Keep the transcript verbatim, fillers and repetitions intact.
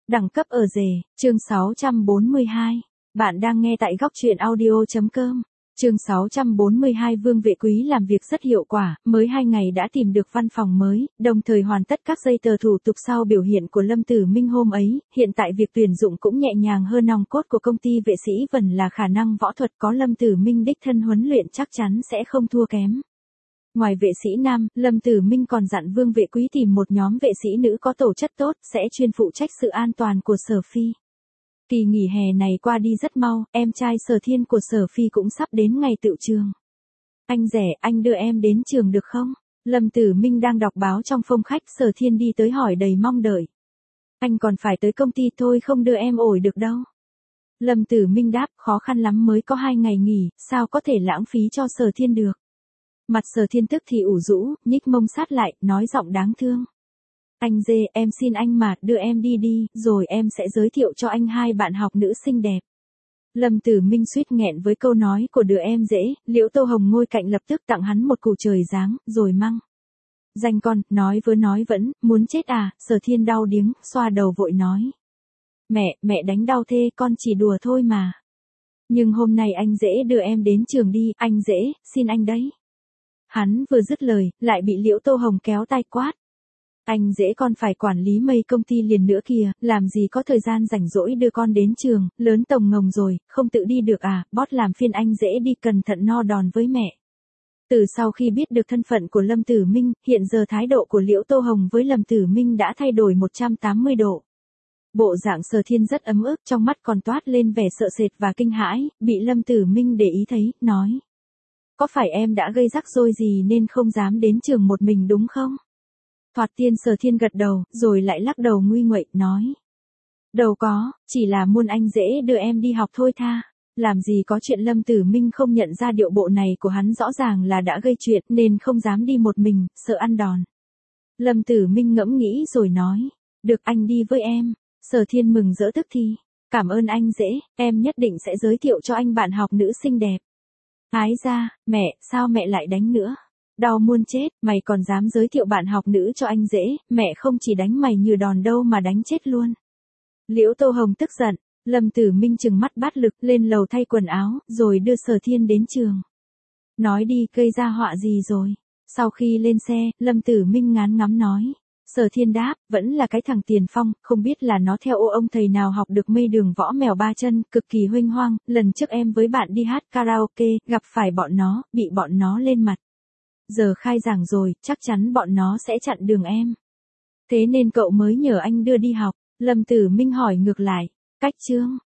Đẳng cấp ở rể, chương sáu trăm bốn mươi hai. Bạn đang nghe tại góc truyện audio.com. Chương sáu trăm bốn mươi hai. Vương Vệ Quý làm việc rất hiệu quả, mới hai ngày đã tìm được văn phòng mới, đồng thời hoàn tất các giấy tờ thủ tục. Sau biểu hiện của Lâm Tử Minh hôm ấy, hiện tại việc tuyển dụng cũng nhẹ nhàng hơn. Nòng cốt của công ty Vệ Sĩ Vân là khả năng võ thuật, có Lâm Tử Minh đích thân huấn luyện chắc chắn sẽ không thua kém. Ngoài vệ sĩ nam, Lâm Tử Minh còn dặn Vương Vệ Quý tìm một nhóm vệ sĩ nữ có tổ chất tốt, sẽ chuyên phụ trách sự an toàn của Sở Phi. Kỳ nghỉ hè này qua đi rất mau, em trai Sở Thiên của Sở Phi cũng sắp đến ngày tựu trường. Anh rể, anh đưa em đến trường được không? Lâm Tử Minh đang đọc báo trong phòng khách, Sở Thiên đi tới hỏi đầy mong đợi. Anh còn phải tới công ty thôi, không đưa em ổi được đâu. Lâm Tử Minh đáp, khó khăn lắm mới có hai ngày nghỉ, sao có thể lãng phí cho Sở Thiên được. Mặt Sở Thiên tức thì ủ rũ, nhích mông sát lại, nói giọng đáng thương. Anh dê, em xin anh mà, đưa em đi đi, rồi em sẽ giới thiệu cho anh hai bạn học nữ xinh đẹp. Lâm Tử Minh suýt nghẹn với câu nói của đứa em dễ, Liễu Tô Hồng ngồi cạnh lập tức tặng hắn một củ trời giáng, rồi măng. Danh con, nói với nói vẫn, muốn chết à, Sở Thiên đau điếng, xoa đầu vội nói. Mẹ, mẹ đánh đau thế, con chỉ đùa thôi mà. Nhưng hôm nay anh dễ đưa em đến trường đi, anh dễ, xin anh đấy. Hắn vừa dứt lời, lại bị Liễu Tô Hồng kéo tay quát. Anh dễ con phải quản lý mấy công ty liền nữa kìa, làm gì có thời gian rảnh rỗi đưa con đến trường, lớn tổng ngồng rồi, không tự đi được à, bót làm phiên anh dễ đi, cẩn thận no đòn với mẹ. Từ sau khi biết được thân phận của Lâm Tử Minh, hiện giờ thái độ của Liễu Tô Hồng với Lâm Tử Minh đã thay đổi một trăm tám mươi độ. Bộ dạng Sở Thiên rất ấm ức, trong mắt còn toát lên vẻ sợ sệt và kinh hãi, bị Lâm Tử Minh để ý thấy, nói. Có phải em đã gây rắc rối gì nên không dám đến trường một mình đúng không? Thoạt tiên Sở Thiên gật đầu, rồi lại lắc đầu nguy nguậy, nói. Đâu có, chỉ là muốn anh dễ đưa em đi học thôi tha. Làm gì có chuyện. Lâm Tử Minh không nhận ra điệu bộ này của hắn rõ ràng là đã gây chuyện nên không dám đi một mình, sợ ăn đòn. Lâm Tử Minh ngẫm nghĩ rồi nói. Được, anh đi với em. Sở Thiên mừng rỡ tức thì. Cảm ơn anh dễ, em nhất định sẽ giới thiệu cho anh bạn học nữ xinh đẹp. Ái ra, mẹ, sao mẹ lại đánh nữa? Đau muôn chết, mày còn dám giới thiệu bạn học nữ cho anh dễ, mẹ không chỉ đánh mày như đòn đâu mà đánh chết luôn. Liễu Tô Hồng tức giận, Lâm Tử Minh trừng mắt bắt lực lên lầu thay quần áo, rồi đưa Sở Thiên đến trường. Nói đi, gây ra họa gì rồi? Sau khi lên xe, Lâm Tử Minh ngán ngắm nói. Sở Thiên đáp, vẫn là cái thằng Tiền Phong, không biết là nó theo ô ông thầy nào học được mây đường võ mèo ba chân, cực kỳ huênh hoang, lần trước em với bạn đi hát karaoke, gặp phải bọn nó, bị bọn nó lên mặt. Giờ khai giảng rồi, chắc chắn bọn nó sẽ chặn đường em. Thế nên cậu mới nhờ anh đưa đi học. Lâm Tử Minh hỏi ngược lại, cách chương,